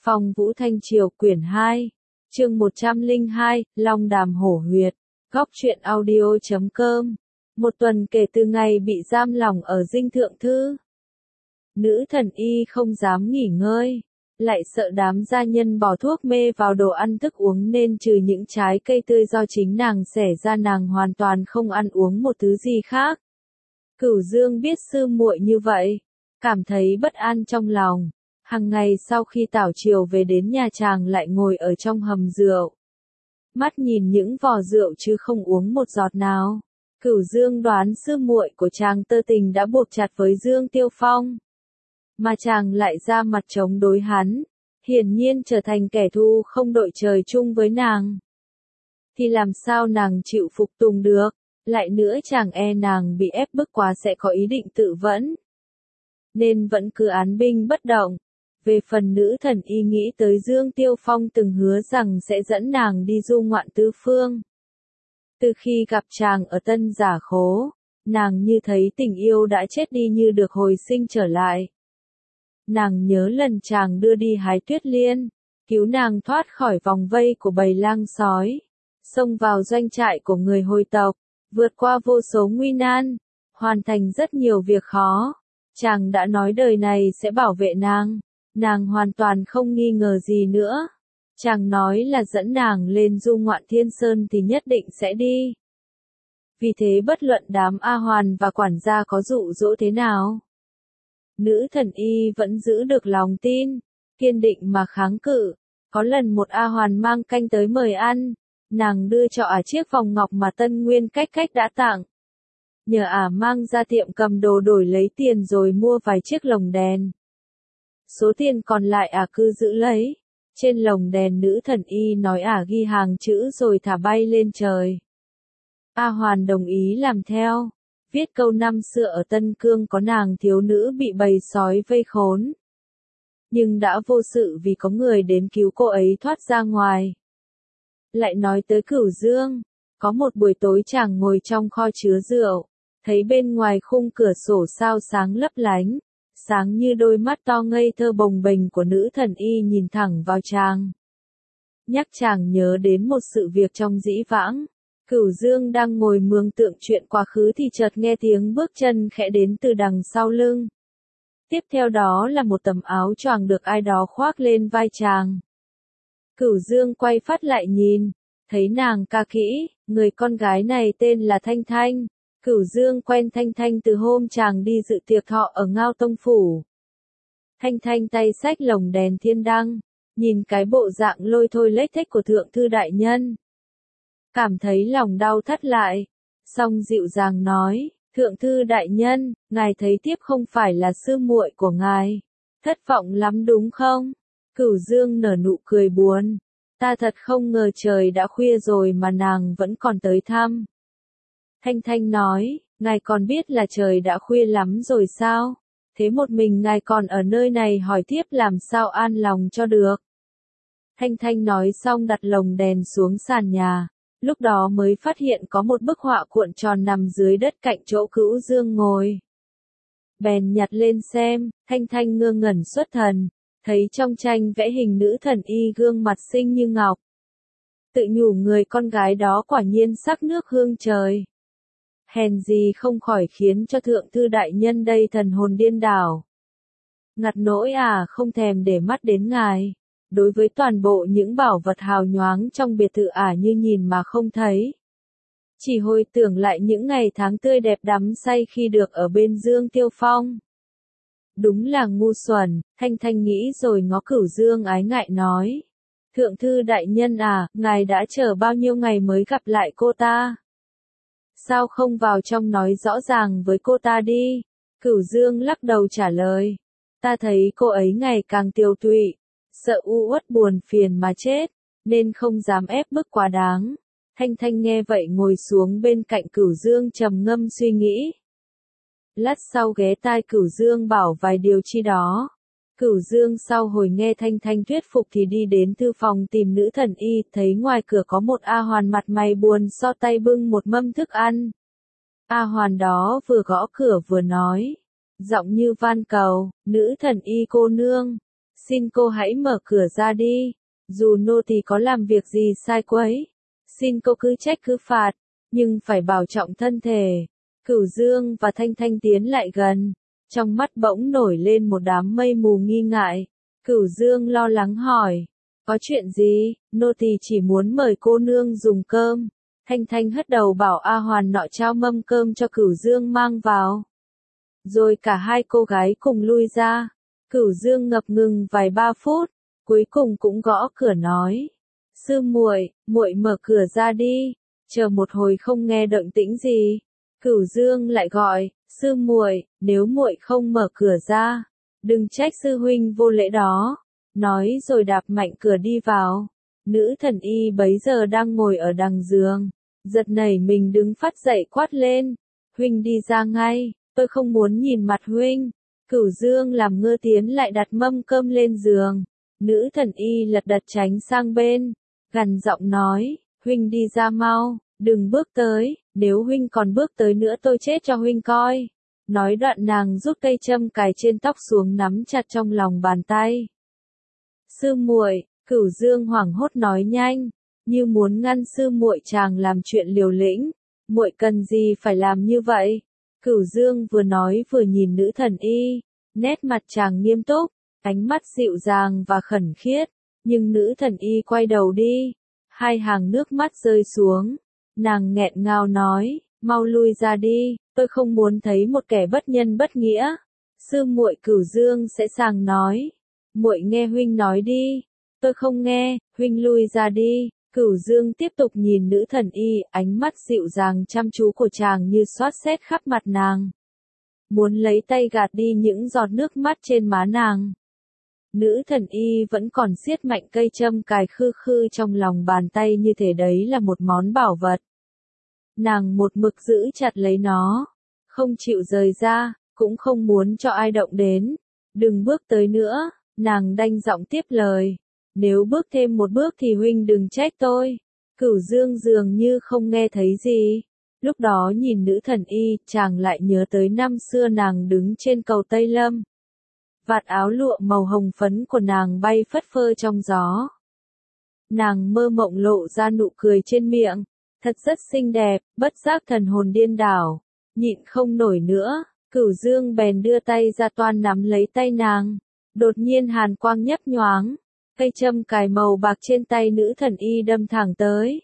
Phong Vũ Thanh Triều quyển 2, chương 102, Long Đàm Hổ Huyệt, Góc truyện audio.com. Một tuần kể từ ngày bị giam lỏng ở dinh thượng thư, nữ thần y không dám nghỉ ngơi, lại sợ đám gia nhân bỏ thuốc mê vào đồ ăn thức uống nên trừ những trái cây tươi do chính nàng xẻ ra, nàng hoàn toàn không ăn uống một thứ gì khác. Cửu Dương biết sư muội như vậy, cảm thấy bất an trong lòng. Hằng ngày sau khi tảo triều về đến nhà, chàng lại ngồi ở trong hầm rượu, mắt nhìn những vò rượu chứ không uống một giọt nào. Cửu Dương đoán sư muội của chàng tơ tình đã buộc chặt với Dương Tiêu Phong, mà chàng lại ra mặt chống đối hắn, hiển nhiên trở thành kẻ thù không đội trời chung với nàng. Thì làm sao nàng chịu phục tùng được, lại nữa chàng e nàng bị ép bức quá sẽ có ý định tự vẫn, nên vẫn cứ án binh bất động. Về phần nữ thần y nghĩ tới Dương Tiêu Phong từng hứa rằng sẽ dẫn nàng đi du ngoạn tứ phương. Từ khi gặp chàng ở Tân Giả Khố, nàng như thấy tình yêu đã chết đi như được hồi sinh trở lại. Nàng nhớ lần chàng đưa đi hái tuyết liên, cứu nàng thoát khỏi vòng vây của bầy lang sói, xông vào doanh trại của người Hồi tộc, vượt qua vô số nguy nan, hoàn thành rất nhiều việc khó. Chàng đã nói đời này sẽ bảo vệ nàng. Nàng hoàn toàn không nghi ngờ gì nữa. Chàng nói là dẫn nàng lên du ngoạn Thiên Sơn thì nhất định sẽ đi. Vì thế bất luận đám A Hoàn và quản gia có dụ dỗ thế nào, nữ thần y vẫn giữ được lòng tin, kiên định mà kháng cự. Có lần một A Hoàn mang canh tới mời ăn, nàng đưa cho chiếc vòng ngọc mà Tân Nguyên Cách đã tặng. Nhờ mang ra tiệm cầm đồ đổi lấy tiền rồi mua vài chiếc lồng đèn. Số tiền còn lại cứ giữ lấy. Trên lồng đèn nữ thần y nói ghi hàng chữ rồi thả bay lên trời. A Hoàn đồng ý làm theo. Viết câu năm xưa ở Tân Cương có nàng thiếu nữ bị bầy sói vây khốn, nhưng đã vô sự vì có người đến cứu cô ấy thoát ra ngoài. Lại nói tới Cửu Dương, có một buổi tối chàng ngồi trong kho chứa rượu, thấy bên ngoài khung cửa sổ sao sáng lấp lánh, sáng như đôi mắt to ngây thơ bồng bềnh của nữ thần y nhìn thẳng vào chàng. Nhắc chàng nhớ đến một sự việc trong dĩ vãng. Cửu Dương đang ngồi mường tượng chuyện quá khứ thì chợt nghe tiếng bước chân khẽ đến từ đằng sau lưng. Tiếp theo đó là một tấm áo choàng được ai đó khoác lên vai chàng. Cửu Dương quay phát lại nhìn, thấy nàng ca kỹ, người con gái này tên là Thanh Thanh. Cửu Dương quen Thanh Thanh từ hôm chàng đi dự tiệc thọ ở Ngao Tông Phủ. Thanh Thanh tay xách lồng đèn thiên đăng, nhìn cái bộ dạng lôi thôi lếch thếch của thượng thư đại nhân, cảm thấy lòng đau thắt lại, song dịu dàng nói, thượng thư đại nhân, ngài thấy tiếp không phải là sư muội của ngài, thất vọng lắm đúng không? Cửu Dương nở nụ cười buồn, ta thật không ngờ trời đã khuya rồi mà nàng vẫn còn tới thăm. Thanh Thanh nói, ngài còn biết là trời đã khuya lắm rồi sao? Thế một mình ngài còn ở nơi này hỏi tiếp làm sao an lòng cho được. Thanh Thanh nói xong đặt lồng đèn xuống sàn nhà, lúc đó mới phát hiện có một bức họa cuộn tròn nằm dưới đất cạnh chỗ Cửu Dương ngồi. Bèn nhặt lên xem, Thanh Thanh ngơ ngẩn xuất thần, thấy trong tranh vẽ hình nữ thần y gương mặt xinh như ngọc. Tự nhủ người con gái đó quả nhiên sắc nước hương trời. Hèn gì không khỏi khiến cho thượng thư đại nhân đây thần hồn điên đảo. Ngặt nỗi không thèm để mắt đến ngài. Đối với toàn bộ những bảo vật hào nhoáng trong biệt thự như nhìn mà không thấy. Chỉ hồi tưởng lại những ngày tháng tươi đẹp đắm say khi được ở bên Dương Tiêu Phong. Đúng là ngu xuẩn, Thanh Thanh nghĩ rồi ngó Cửu Dương ái ngại nói. Thượng thư đại nhân ngài đã chờ bao nhiêu ngày mới gặp lại cô ta? Sao không vào trong nói rõ ràng với cô ta đi? Cửu Dương lắc đầu trả lời. Ta thấy cô ấy ngày càng tiêu tụy, sợ u uất buồn phiền mà chết, nên không dám ép bức quá đáng. Thanh Thanh nghe vậy ngồi xuống bên cạnh Cửu Dương trầm ngâm suy nghĩ. Lát sau ghé tai Cửu Dương bảo vài điều chi đó. Cửu Dương sau hồi nghe Thanh Thanh thuyết phục thì đi đến thư phòng tìm nữ thần y, thấy ngoài cửa có một A Hoàn mặt mày buồn so tay bưng một mâm thức ăn. A Hoàn đó vừa gõ cửa vừa nói, giọng như van cầu, nữ thần y cô nương, Xin cô hãy mở cửa ra đi. Dù nô tỳ có làm việc gì sai quấy, xin cô cứ trách cứ phạt, nhưng phải bảo trọng thân thể. Cửu Dương và Thanh Thanh tiến lại gần, trong mắt bỗng nổi lên một đám mây mù nghi ngại. Cửu Dương lo lắng hỏi, có chuyện gì? Nô tỳ chỉ muốn mời cô nương dùng cơm. Thanh Thanh hất đầu bảo A Hoàn nọ trao mâm cơm cho Cửu Dương mang vào. Rồi cả hai cô gái cùng lui ra. Cửu Dương ngập ngừng vài ba phút, cuối cùng cũng gõ cửa nói: "Sư muội, muội mở cửa ra đi." Chờ một hồi không nghe động tĩnh gì, Cửu Dương lại gọi: "Sư muội, nếu muội không mở cửa ra, đừng trách sư huynh vô lễ đó." Nói rồi đạp mạnh cửa đi vào. Nữ thần y bấy giờ đang ngồi ở đằng giường, giật nảy mình đứng phát dậy quát lên: "Huynh đi ra ngay, tôi không muốn nhìn mặt huynh." Cửu Dương làm ngơ tiến lại đặt mâm cơm lên giường. Nữ thần y lật đật tránh sang bên, gằn giọng nói: "Huynh đi ra mau, đừng bước tới, nếu huynh còn bước tới nữa tôi chết cho huynh coi." Nói đoạn nàng rút cây châm cài trên tóc xuống nắm chặt trong lòng bàn tay. "Sư muội," Cửu Dương hoảng hốt nói nhanh, như muốn ngăn sư muội chàng làm chuyện liều lĩnh. "Muội cần gì phải làm như vậy?" Cửu Dương vừa nói vừa nhìn nữ thần y, nét mặt chàng nghiêm túc, ánh mắt dịu dàng và khẩn khiết, nhưng nữ thần y quay đầu đi, hai hàng nước mắt rơi xuống, nàng nghẹn ngào nói: "Mau lui ra đi, tôi không muốn thấy một kẻ bất nhân bất nghĩa." "Sư muội," Cửu Dương sẽ sàng nói, "muội nghe huynh nói đi." "Tôi không nghe, huynh lui ra đi." Cửu Dương tiếp tục nhìn nữ thần y, ánh mắt dịu dàng chăm chú của chàng như xoát xét khắp mặt nàng, muốn lấy tay gạt đi những giọt nước mắt trên má nàng. Nữ thần y vẫn còn siết mạnh cây châm cài khư khư trong lòng bàn tay như thể đấy là một món bảo vật. Nàng một mực giữ chặt lấy nó, không chịu rời ra, cũng không muốn cho ai động đến. "Đừng bước tới nữa," nàng đanh giọng tiếp lời. "Nếu bước thêm một bước thì huynh đừng trách tôi." Cửu Dương dường như không nghe thấy gì. Lúc đó nhìn nữ thần y, chàng lại nhớ tới năm xưa nàng đứng trên cầu Tây Lâm. Vạt áo lụa màu hồng phấn của nàng bay phất phơ trong gió. Nàng mơ mộng lộ ra nụ cười trên miệng, thật rất xinh đẹp, bất giác thần hồn điên đảo, nhịn không nổi nữa. Cửu Dương bèn đưa tay ra toan nắm lấy tay nàng. Đột nhiên hàn quang nhấp nhoáng, cây châm cài màu bạc trên tay nữ thần y đâm thẳng tới.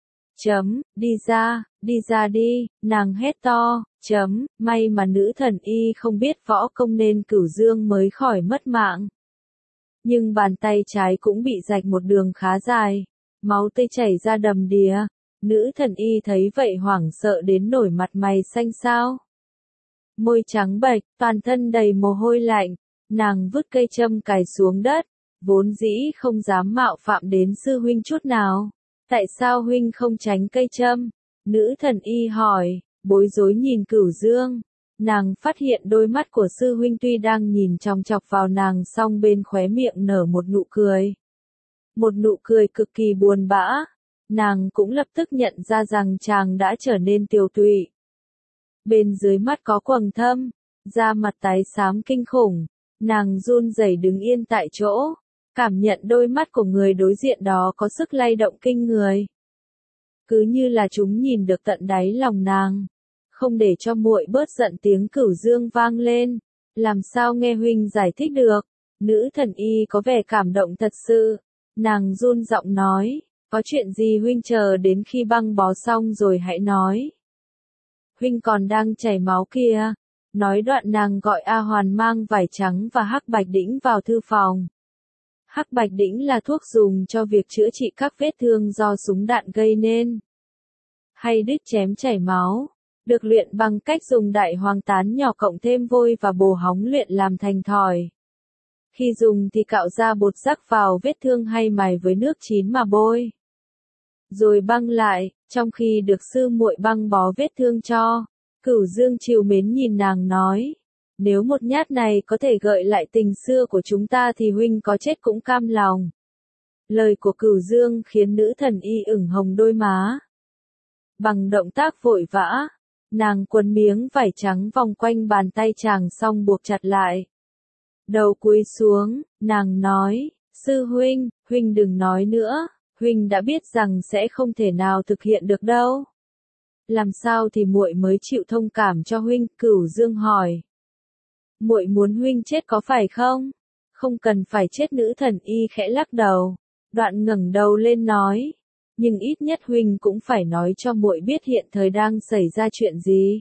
Đi ra đi, nàng hét to, may mà nữ thần y không biết võ công nên Cửu Dương mới khỏi mất mạng. Nhưng bàn tay trái cũng bị rạch một đường khá dài, máu tươi chảy ra đầm đìa. Nữ thần y thấy vậy hoảng sợ đến nổi mặt mày xanh xao. Môi trắng bệch, toàn thân đầy mồ hôi lạnh, nàng vứt cây châm cài xuống đất, vốn dĩ không dám mạo phạm đến sư huynh chút nào. "Tại sao huynh không tránh cây châm?" Nữ thần y hỏi, bối rối nhìn Cửu Dương. Nàng phát hiện đôi mắt của sư huynh tuy đang nhìn chòng chọc vào nàng song bên khóe miệng nở một nụ cười. Một nụ cười cực kỳ buồn bã. Nàng cũng lập tức nhận ra rằng chàng đã trở nên tiều tụy. Bên dưới mắt có quầng thâm, da mặt tái xám kinh khủng. Nàng run rẩy đứng yên tại chỗ, cảm nhận đôi mắt của người đối diện đó có sức lay động kinh người. Cứ như là chúng nhìn được tận đáy lòng nàng. "Không để cho muội bớt giận," tiếng Cửu Dương vang lên. "Làm sao nghe huynh giải thích được?" Nữ thần y có vẻ cảm động thật sự. Nàng run giọng nói, "Có chuyện gì huynh chờ đến khi băng bó xong rồi hãy nói. Huynh còn đang chảy máu kìa." Nói đoạn nàng gọi A Hoàn mang vải trắng và hắc bạch đĩnh vào thư phòng. Hắc bạch đĩnh là thuốc dùng cho việc chữa trị các vết thương do súng đạn gây nên, hay đứt chém chảy máu, được luyện bằng cách dùng đại hoàng tán nhỏ cộng thêm vôi và bồ hóng luyện làm thành thỏi. Khi dùng thì cạo ra bột rắc vào vết thương hay mài với nước chín mà bôi, rồi băng lại, trong khi được sư muội băng bó vết thương cho. Cửu Dương trìu mến nhìn nàng nói, "Nếu một nhát này có thể gợi lại tình xưa của chúng ta thì huynh có chết cũng cam lòng." Lời của Cửu Dương khiến nữ thần y ửng hồng đôi má. Bằng động tác vội vã, nàng quấn miếng vải trắng vòng quanh bàn tay chàng xong buộc chặt lại. Đầu cúi xuống, nàng nói, sư huynh, huynh đừng nói nữa, huynh đã biết rằng sẽ không thể nào thực hiện được đâu. Làm sao thì muội mới chịu thông cảm cho huynh? Cửu Dương hỏi. Muội muốn huynh chết có phải không? Không cần phải chết. Nữ thần y khẽ lắc đầu, đoạn ngẩng đầu lên nói, nhưng ít nhất huynh cũng phải nói cho muội biết hiện thời đang xảy ra chuyện gì.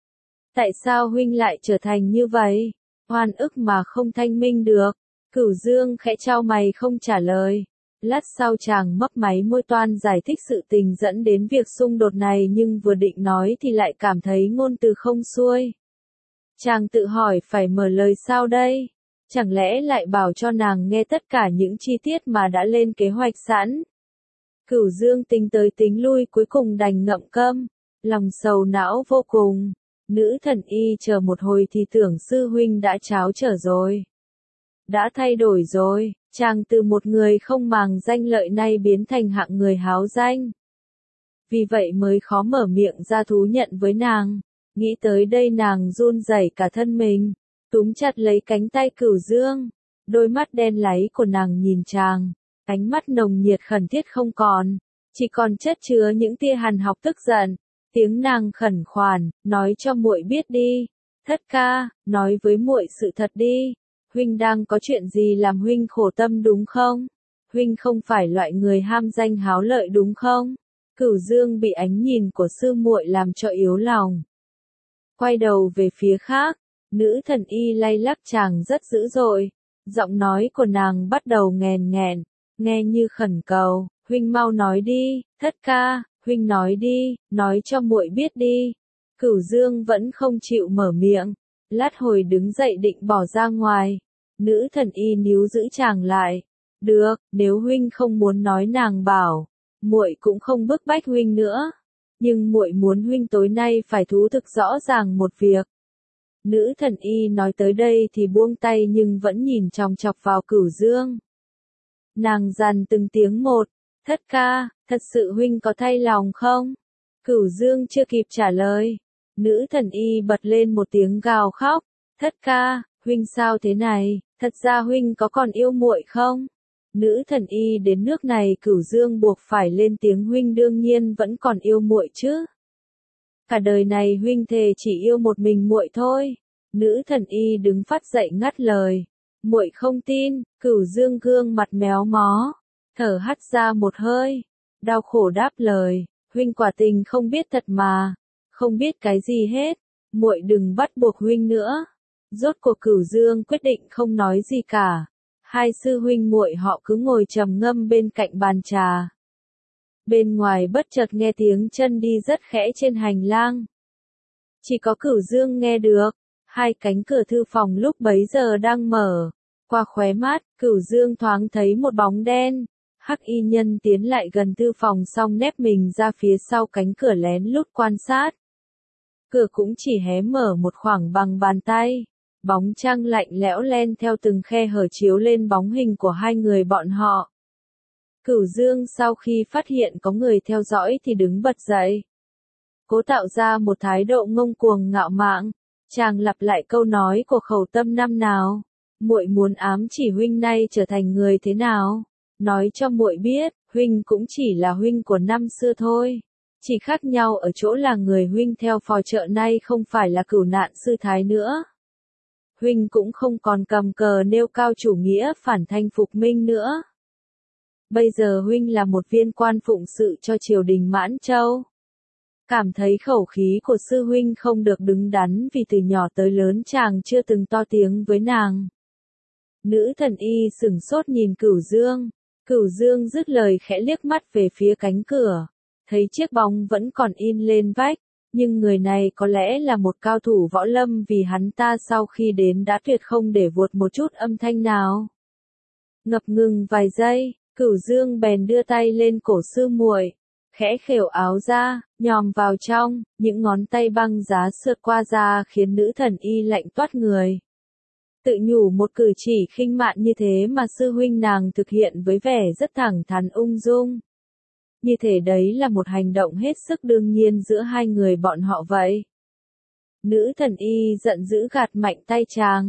Tại sao huynh lại trở thành như vậy? Oan ức mà không thanh minh được. Cửu Dương khẽ chau mày không trả lời. Lát sau chàng mấp máy môi toan giải thích sự tình dẫn đến việc xung đột này, nhưng vừa định nói thì lại cảm thấy ngôn từ không xuôi. Chàng tự hỏi phải mở lời sao đây? Chẳng lẽ lại bảo cho nàng nghe tất cả những chi tiết mà đã lên kế hoạch sẵn? Cửu Dương tính tới tính lui cuối cùng đành ngậm câm, lòng sầu não vô cùng. Nữ thần y chờ một hồi thì tưởng sư huynh đã tráo trở rồi. Đã thay đổi rồi, chàng từ một người không màng danh lợi nay biến thành hạng người háo danh. Vì vậy mới khó mở miệng ra thú nhận với nàng. Nghĩ tới đây nàng run rẩy cả thân mình, túm chặt lấy cánh tay Cửu Dương. Đôi mắt đen láy của nàng nhìn chàng, ánh mắt nồng nhiệt khẩn thiết không còn, chỉ còn chất chứa những tia hằn học tức giận. Tiếng nàng khẩn khoản, nói cho muội biết đi. Thất ca, nói với muội sự thật đi. Huynh đang có chuyện gì làm huynh khổ tâm đúng không? Huynh không phải loại người ham danh háo lợi đúng không? Cửu Dương bị ánh nhìn của sư muội làm cho yếu lòng. Quay đầu về phía khác, nữ thần y lay lắc chàng rất dữ dội. Giọng nói của nàng bắt đầu nghèn nghẹn, nghe như khẩn cầu. Huynh mau nói đi, thất ca, huynh nói đi, nói cho muội biết đi. Cửu Dương vẫn không chịu mở miệng. Lát hồi đứng dậy định bỏ ra ngoài. Nữ thần y níu giữ chàng lại. Được, nếu huynh không muốn nói nàng bảo, muội cũng không bức bách huynh nữa. Nhưng muội muốn huynh tối nay phải thú thực rõ ràng một việc. Nữ thần y nói tới đây thì buông tay nhưng vẫn nhìn chòng chọc vào Cửu Dương. Nàng dằn từng tiếng một, thất ca, thật sự huynh có thay lòng không? Cửu Dương chưa kịp trả lời. Nữ thần y bật lên một tiếng gào khóc, thất ca, huynh sao thế này, thật ra huynh có còn yêu muội không? Nữ thần y đến nước này Cửu Dương buộc phải lên tiếng, huynh đương nhiên vẫn còn yêu muội chứ. Cả đời này huynh thề chỉ yêu một mình muội thôi. Nữ thần y đứng phát dậy ngắt lời. Muội không tin. Cửu Dương gương mặt méo mó, thở hắt ra một hơi, đau khổ đáp lời, huynh quả tình không biết thật mà, không biết cái gì hết, muội đừng bắt buộc huynh nữa. Rốt cuộc Cửu Dương quyết định không nói gì cả. Hai sư huynh muội họ cứ ngồi trầm ngâm bên cạnh bàn trà. Bên ngoài bất chợt nghe tiếng chân đi rất khẽ trên hành lang. Chỉ có Cửu Dương nghe được. Hai cánh cửa thư phòng lúc bấy giờ đang mở. Qua khóe mắt, Cửu Dương thoáng thấy một bóng đen. Hắc y nhân tiến lại gần thư phòng xong nép mình ra phía sau cánh cửa lén lút quan sát. Cửa cũng chỉ hé mở một khoảng bằng bàn tay. Bóng trăng lạnh lẽo len theo từng khe hở chiếu lên bóng hình của hai người bọn họ. Cửu Dương sau khi phát hiện có người theo dõi thì đứng bật dậy. Cố tạo ra một thái độ ngông cuồng ngạo mạn. Chàng lặp lại câu nói của Khẩu Tâm năm nào. Muội muốn ám chỉ huynh nay trở thành người thế nào. Nói cho muội biết, huynh cũng chỉ là huynh của năm xưa thôi. Chỉ khác nhau ở chỗ là người huynh theo phò trợ nay không phải là Cửu Nạn sư thái nữa. Huynh cũng không còn cầm cờ nêu cao chủ nghĩa phản thanh phục minh nữa. Bây giờ huynh là một viên quan phụng sự cho triều đình Mãn Châu. Cảm thấy khẩu khí của sư huynh không được đứng đắn vì từ nhỏ tới lớn chàng chưa từng to tiếng với nàng. Nữ thần y sửng sốt nhìn Cửu Dương. Cửu Dương dứt lời khẽ liếc mắt về phía cánh cửa. Thấy chiếc bóng vẫn còn in lên vách. Nhưng người này có lẽ là một cao thủ võ lâm vì hắn ta sau khi đến đã tuyệt không để vuột một chút âm thanh nào. Ngập ngừng vài giây, Cửu Dương bèn đưa tay lên cổ sư muội, khẽ khều áo ra, nhòm vào trong, những ngón tay băng giá sượt qua da khiến nữ thần y lạnh toát người. Tự nhủ một cử chỉ khinh mạn như thế mà sư huynh nàng thực hiện với vẻ rất thẳng thắn ung dung. Như thể đấy là một hành động hết sức đương nhiên giữa hai người bọn họ vậy. Nữ thần y giận dữ gạt mạnh tay chàng.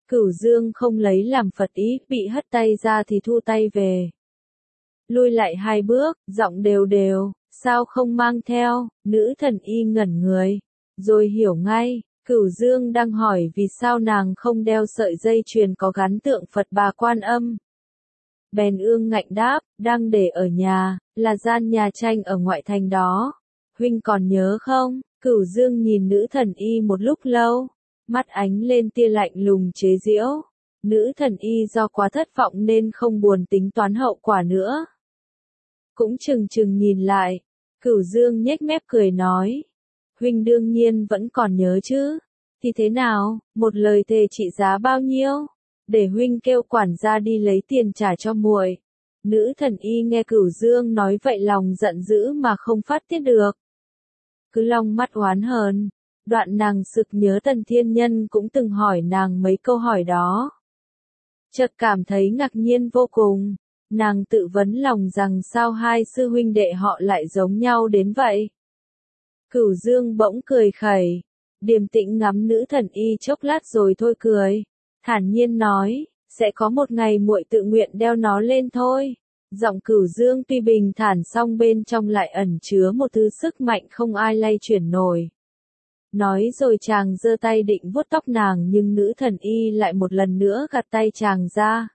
Cửu Dương không lấy làm phật ý, bị hất tay ra thì thu tay về. Lui lại 2 bước, giọng đều đều, sao không mang theo, nữ thần y ngẩn người, rồi hiểu ngay, Cửu Dương đang hỏi vì sao nàng không đeo sợi dây chuyền có gắn tượng Phật Bà Quan Âm. Bèn ương ngạnh đáp, đang để ở nhà, là gian nhà tranh ở ngoại thành đó. Huynh còn nhớ không? Cửu Dương nhìn nữ thần y một lúc lâu, mắt ánh lên tia lạnh lùng chế giễu. Nữ thần y do quá thất vọng nên không buồn tính toán hậu quả nữa. Cũng chừng chừng nhìn lại, Cửu Dương nhếch mép cười nói. Huynh đương nhiên vẫn còn nhớ chứ. Thì thế nào, một lời thề trị giá bao nhiêu? Để huynh kêu quản gia đi lấy tiền trả cho muội. Nữ thần y nghe Cửu Dương nói vậy lòng giận dữ mà không phát tiết được. Cứ long mắt oán hờn, đoạn nàng sực nhớ Tần Thiên Nhân cũng từng hỏi nàng mấy câu hỏi đó. Chợt cảm thấy ngạc nhiên vô cùng, nàng tự vấn lòng rằng sao hai sư huynh đệ họ lại giống nhau đến vậy. Cửu Dương bỗng cười khẩy, điềm tĩnh ngắm nữ thần y chốc lát rồi thôi cười, thản nhiên nói, sẽ có một ngày muội tự nguyện đeo nó lên thôi. Giọng Cửu Dương tuy bình thản song bên trong lại ẩn chứa một thứ sức mạnh không ai lay chuyển nổi. Nói rồi chàng giơ tay định vuốt tóc nàng nhưng nữ thần y lại một lần nữa gạt tay chàng ra.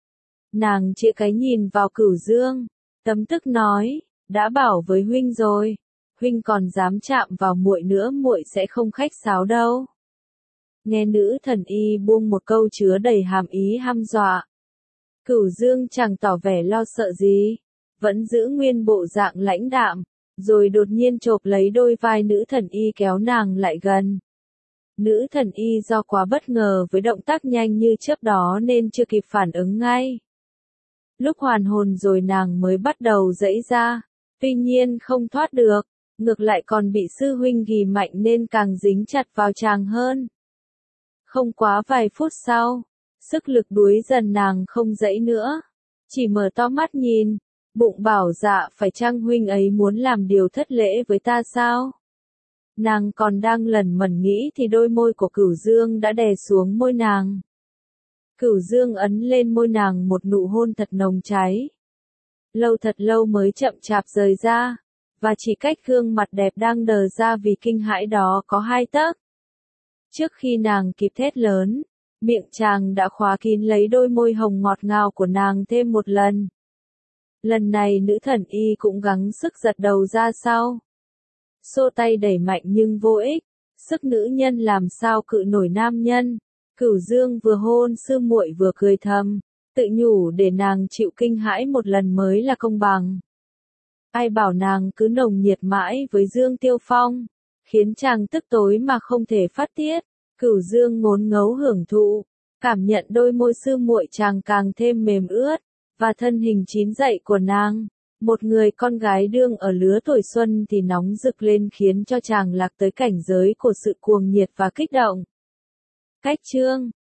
Nàng chĩa cái nhìn vào Cửu Dương, tấm tức nói, đã bảo với huynh rồi, huynh còn dám chạm vào muội nữa muội sẽ không khách sáo đâu. Nghe nữ thần y buông một câu chứa đầy hàm ý hăm dọa. Cửu Dương chẳng tỏ vẻ lo sợ gì, vẫn giữ nguyên bộ dạng lãnh đạm, rồi đột nhiên chộp lấy đôi vai nữ thần y kéo nàng lại gần. Nữ thần y do quá bất ngờ với động tác nhanh như chớp đó nên chưa kịp phản ứng ngay. Lúc hoàn hồn rồi nàng mới bắt đầu giãy ra, tuy nhiên không thoát được, ngược lại còn bị sư huynh ghì mạnh nên càng dính chặt vào chàng hơn. Không quá vài phút sau, sức lực đuối dần nàng không giãy nữa, chỉ mở to mắt nhìn, bụng bảo dạ phải chăng huynh ấy muốn làm điều thất lễ với ta sao? Nàng còn đang lẩn mẩn nghĩ thì đôi môi của Cửu Dương đã đè xuống môi nàng. Cửu Dương ấn lên môi nàng một nụ hôn thật nồng cháy. Thật lâu mới chậm chạp rời ra, và chỉ cách gương mặt đẹp đang đờ ra vì kinh hãi đó có 2 tấc. Trước khi nàng kịp thét lớn, miệng chàng đã khóa kín lấy đôi môi hồng ngọt ngào của nàng thêm một lần. Lần này nữ thần y cũng gắng sức giật đầu ra sau. Xô tay đẩy mạnh nhưng vô ích, sức nữ nhân làm sao cự nổi nam nhân. Cửu Dương vừa hôn sư muội vừa cười thầm, tự nhủ để nàng chịu kinh hãi một lần mới là công bằng. Ai bảo nàng cứ nồng nhiệt mãi với Dương Tiêu Phong, khiến chàng tức tối mà không thể phát tiết. Cửu Dương ngốn ngấu hưởng thụ, cảm nhận đôi môi sư muội chàng càng thêm mềm ướt, và thân hình chín dậy của nàng. Một người con gái đương ở lứa tuổi xuân thì nóng rực lên khiến cho chàng lạc tới cảnh giới của sự cuồng nhiệt và kích động. Cách chương